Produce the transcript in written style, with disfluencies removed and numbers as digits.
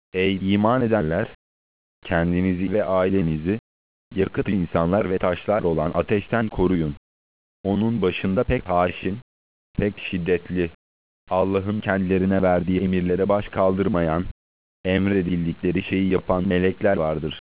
Ey iman edenler! Kendinizi ve ailenizi, yakıtı insanlar ve taşlar olan ateşten koruyun. Onun başında pek haşin, pek şiddetli, Allah'ın kendilerine verdiği emirlere baş kaldırmayan, emredildikleri şeyi yapan melekler vardır.